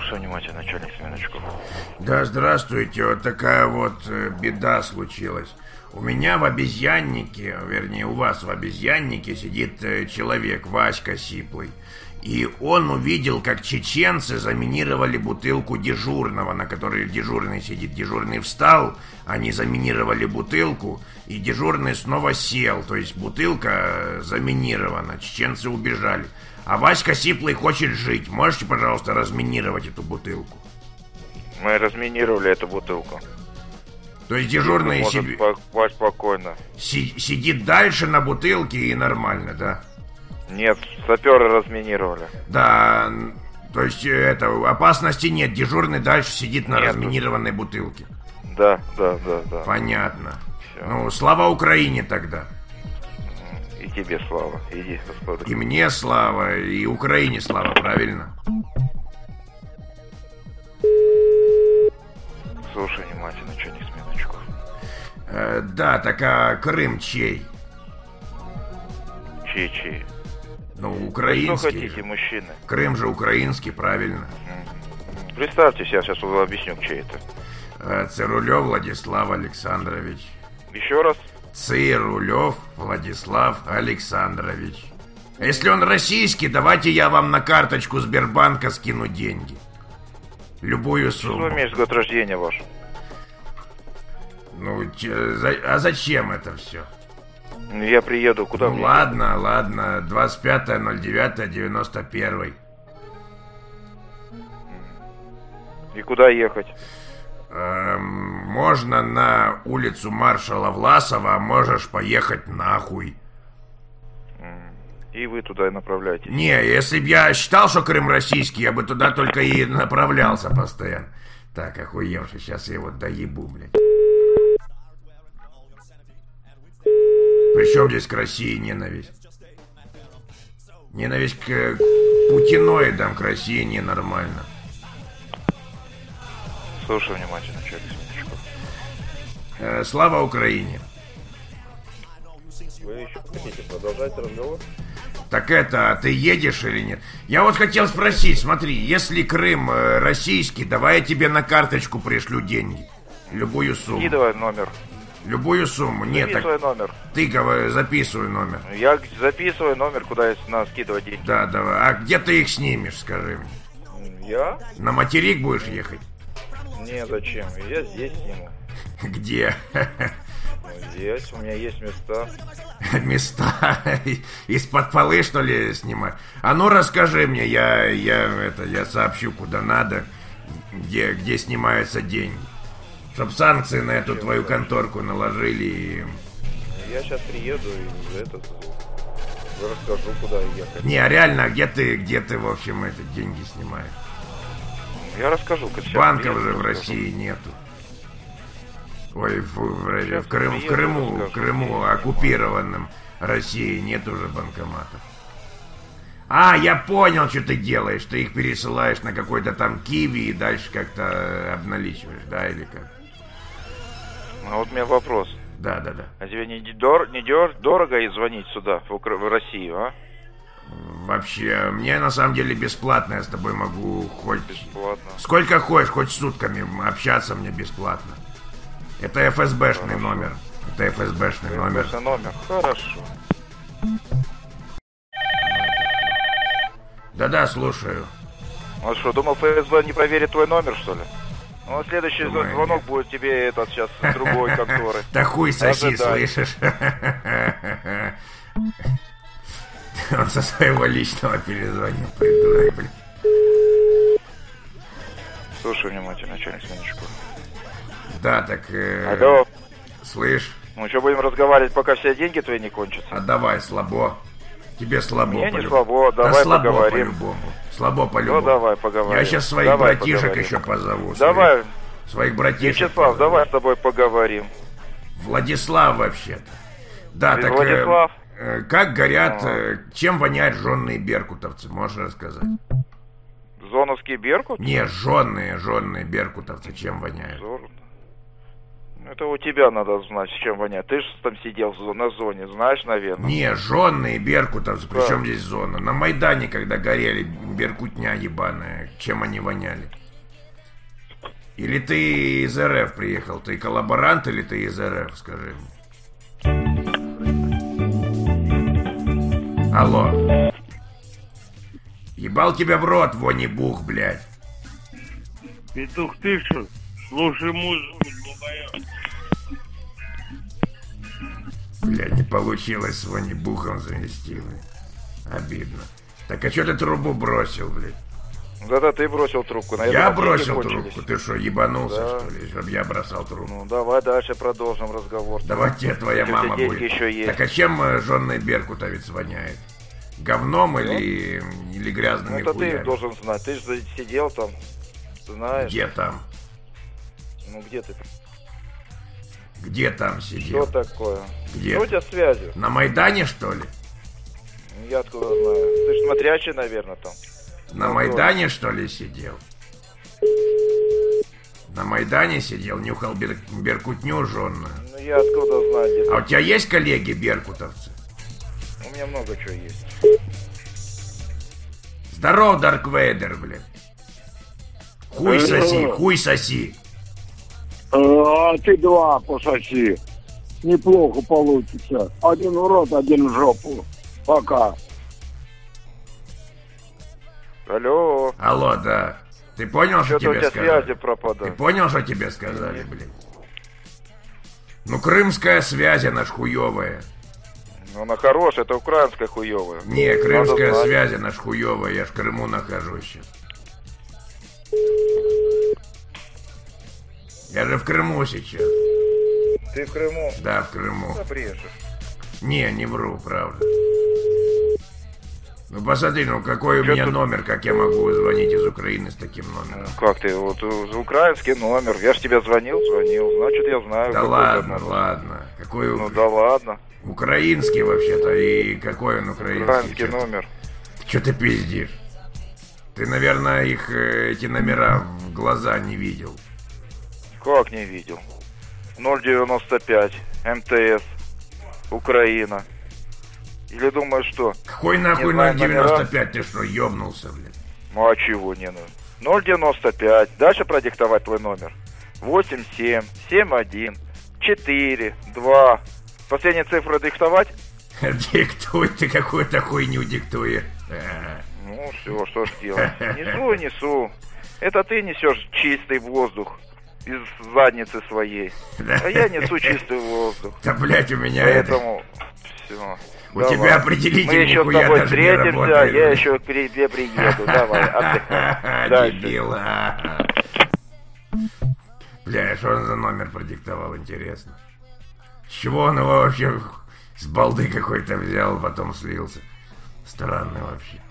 Слушай внимательно, начальник, минуточку. Да, здравствуйте, вот такая вот беда случилась. У меня в обезьяннике, вернее, у вас в обезьяннике сидит человек, Васька Сиплый. И он увидел, как чеченцы заминировали бутылку дежурного, на которой дежурный сидит. Дежурный встал, они заминировали бутылку, и дежурный снова сел. То есть бутылка заминирована, чеченцы убежали. А Васька Сиплый хочет жить. Можете, пожалуйста, разминировать эту бутылку? Мы разминировали эту бутылку. То есть дежурный себе... спать спокойно. Сидит дальше на бутылке и нормально, да? Нет, саперы разминировали. Да, то есть опасности нет. Дежурный дальше сидит на разминированной бутылке. Да. Понятно. Все. Ну, слава Украине тогда. И тебе слава. Иди, господа. И мне слава, и Украине слава, правильно? Слушай внимательно, что не с минуточку. Да, так а Крым чей? Чей? Ну, украинский. Что хотите, мужчины? Крым же украинский, правильно? Представьте себя, сейчас объясню, чей это. Цирулев Владислав Александрович. Еще раз? Цирулев Владислав Александрович. Если он российский, давайте я вам на карточку Сбербанка скину деньги. Любую сумму. Что месяц год рождения ваш? Ну, а зачем это все? Я приеду, куда ну, мне? Ладно, 25.09.91. И куда ехать? Можно на улицу маршала Власова, а можешь поехать нахуй. И вы туда и направляетесь? Не, если б я считал, что Крым российский, я бы туда только и направлялся постоянно. Так, охуевший, сейчас я его доебу, блядь. Причем здесь к России ненависть? Ненависть к путиноидам, к России ненормально. Слушай внимательно, человек, слава Украине. Вы еще хотите продолжать разговор? Так это, ты едешь или нет? Я вот хотел спросить, смотри, если Крым российский, давай я тебе на карточку пришлю деньги. Любую сумму. Скидывай номер. Любую сумму. Нет, записывай номер. Ты говори, записывай номер. Я записываю номер, куда надо скидывать деньги. Да, давай. А где ты их снимешь, скажи мне? Я? На материк будешь ехать? Не, зачем? Я здесь сниму. Где? Здесь у меня есть места. Места? Из-под полы, что ли, снимать? А ну расскажи мне, я сообщу, куда надо, где снимаются деньги. Чтоб санкции на эту твою конторку наложили и... Я сейчас приеду и расскажу, куда ехать. Не, а реально, где ты, в общем, деньги снимаешь? Я расскажу. Банков же в России нету. Ой, в Крыму оккупированном России нет уже банкоматов. А, я понял, что ты делаешь. Ты их пересылаешь на какой-то там Киви и дальше как-то обналичиваешь, да, или как? А вот у меня вопрос. Да. А тебе не дорого и звонить сюда, в Россию, а? Вообще, мне на самом деле бесплатно. Я с тобой могу хоть... Бесплатно. Сколько хочешь, хоть сутками общаться мне бесплатно. Это ФСБшный номер. номер. Хорошо. Да, слушаю. А что, думал, ФСБ не проверит твой номер, что ли? Ну, следующий звонок будет тебе сейчас с другой конторы. Да хуй соси, слышишь? Он со своего личного перезвонил, придурок, блин. Слушай внимательно, начальник, минуточку. Да, так... Алло. Слышь? Ну, что, будем разговаривать, пока все деньги твои не кончатся? А давай, слабо. Тебе слабо. Мне не слабо, давай слабо поговорим. По-любому. Слабо по-любому. Ну, давай поговорим. Я сейчас своих братишек еще позову. Давай. Своих братишек. Вячеслав, давай с тобой поговорим. Владислав, вообще-то. Да, так... Владислав? Как горят, чем воняют жженые беркутовцы? Можешь рассказать? Зоновский Беркут? Не, жженые беркутовцы чем воняют? Это у тебя надо знать, с чем воняет. Ты же там сидел на зоне, знаешь, наверное. Не, жженые беркутовцы, причем здесь зона? На Майдане, когда горели, беркутня ебаная, чем они воняли? Или ты из РФ приехал? Ты коллаборант или ты из РФ, скажи мне? Алло. Ебал тебя в рот, вони-бух, блядь. Петух, ты что? Слушай музыку, долбоёб. Блядь, не получилось с вони-бухом завести, блядь. Обидно. Так а чё ты трубу бросил, блядь? Да-да, ты бросил трубку. Наверное, Я бросил кончились. трубку? Ты что, ебанулся, Да. что ли? Чтоб я бросал трубку. Ну, давай дальше продолжим разговор. Давай тебе твоя Если мама у тебя будет. деньги еще есть. Так а чем жжёный беркутовец воняет? Говном или Ну, грязными это хуями? ты должен знать. Ты же сидел там, знаешь. Где там? Ну, где ты? Где там сидел? Что такое? Где? Что у тебя связи? На Майдане, что ли? Я откуда знаю? Ты же смотрящий, наверное, там. На Ну, Майдане, что ли, сидел? На Майдане сидел, нюхал беркутню жжёную. Ну, я откуда знаю, где ты? А у тебя есть коллеги беркутовцы? У меня много чего есть. Здорово, Дарк Вейдер, блин. Хуй соси, хуй соси. А ты два пососи. Неплохо получится. Один в рот, один в жопу. Пока. Алло. Алло, да. Ты понял, что Что-то у тебе тебя сказали? связи Ты пропадают. понял, что тебе сказали, блин? Ну, крымская связь, она ж хуёвая. Ну, она хорошая, это украинская хуёвая. Не, крымская Надо знать. связь, она ж хуёвая. Я ж в Крыму нахожусь сейчас. Я же в Крыму сейчас. Ты в Крыму? Да, в Крыму. Запрешешь. Не вру, правда. Ну, посмотри, ну какой у Чё меня тут? номер, как я могу звонить из Украины с таким номером? Как ты? Вот украинский номер. Я ж тебе звонил. Значит, я знаю. Да какой ладно, это номер. ладно. Какой Ну да ладно. украинский вообще-то, и какой он украинский? Украинский Чё- номер. Чё ты пиздишь? Ты, наверное, их, эти номера в глаза не видел. Как не видел? 095 МТС Украина. Или думаешь, что? Какой нахуй Не знаю 095? Ты что, ёбнулся, блядь? Ну а чего не надо? 095. Дальше продиктовать твой номер. 87 71 4 2. Последние цифры диктовать? Диктуй, ты какую-то хуйню диктуешь. Ну все, что ж делать? Несу. Это ты несешь чистый воздух из задницы своей. А я несу чистый воздух. Да, блядь, у меня это... Поэтому все. У тебя определитель Мы еще с нихуя тобой даже не встретимся, работает, я блядь. еще к тебе приеду. Давай, отдыхай. Дальше. Дебил. Бля, что он за номер продиктовал, интересно? С чего он его вообще с балды какой-то взял, потом слился? Странный вообще.